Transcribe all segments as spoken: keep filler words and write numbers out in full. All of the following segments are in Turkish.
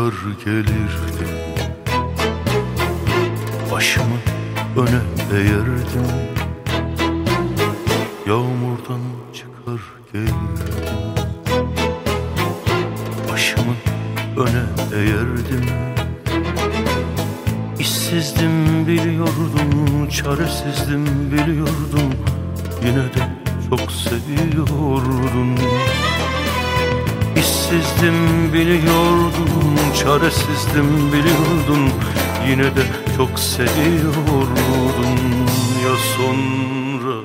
çıkar gelirdim, başımı öne eğerdim. Yağmurdan çıkar gelirdim, başımı öne eğerdim. İşsizdim biliyordum, çaresizdim biliyordum, yine de çok seviyordum. İşsizdim biliyordum, çaresizdim biliyordum, yine de çok seviyordum. Ya sonra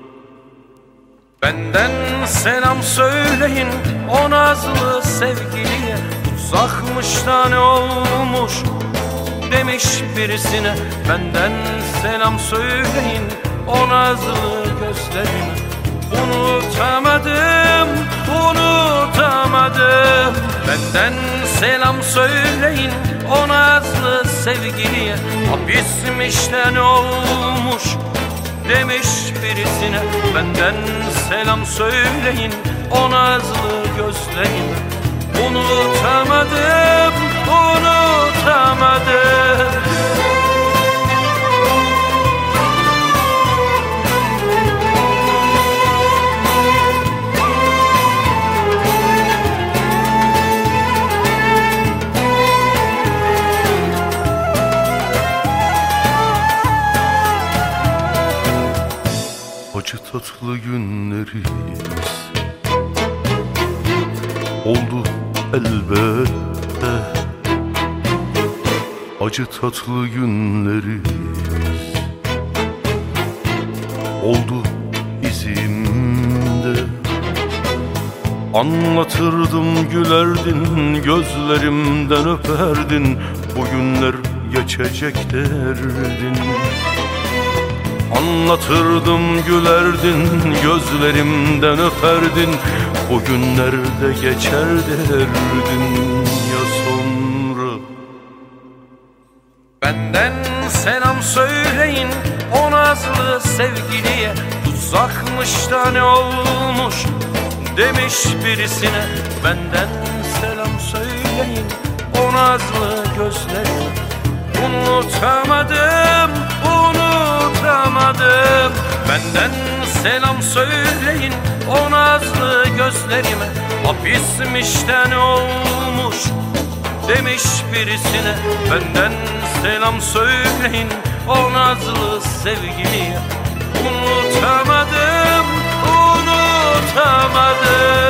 benden selam söyleyin o nazlı sevgiliye, uzakmış da ne olmuş demiş birisine. Benden selam söyleyin o nazlı gözlerine, unutamadım, unutamadım. Benden selam söyleyin o nazlı sevgiliye, hapismiş de ne olmuş demiş birisine. Benden selam söyleyin o nazlı gözlerine, unutamadım, unutamadım. acı tatlı günlerimiz oldu elbette. Acı tatlı günlerimiz oldu izimde. Anlatırdım gülerdin, gözlerimden öperdin, bu günler geçecek derdin. Anlatırdım gülerdin, gözlerimden öperdin, bu günler de geçer derdin. Ya sonra benden selam söyleyin o nazlı sevgiliye, uzakmış da ne olmuş demiş birisine. Benden selam söyleyin o nazlı gözlerine, unutamadım, unutamadım. Benden selam söyleyin o nazlı gözlerime, hapismiş de ne olmuş demiş birisine. Benden selam söyleyin o nazlı sevgiliye, unutamadım, unutamadım.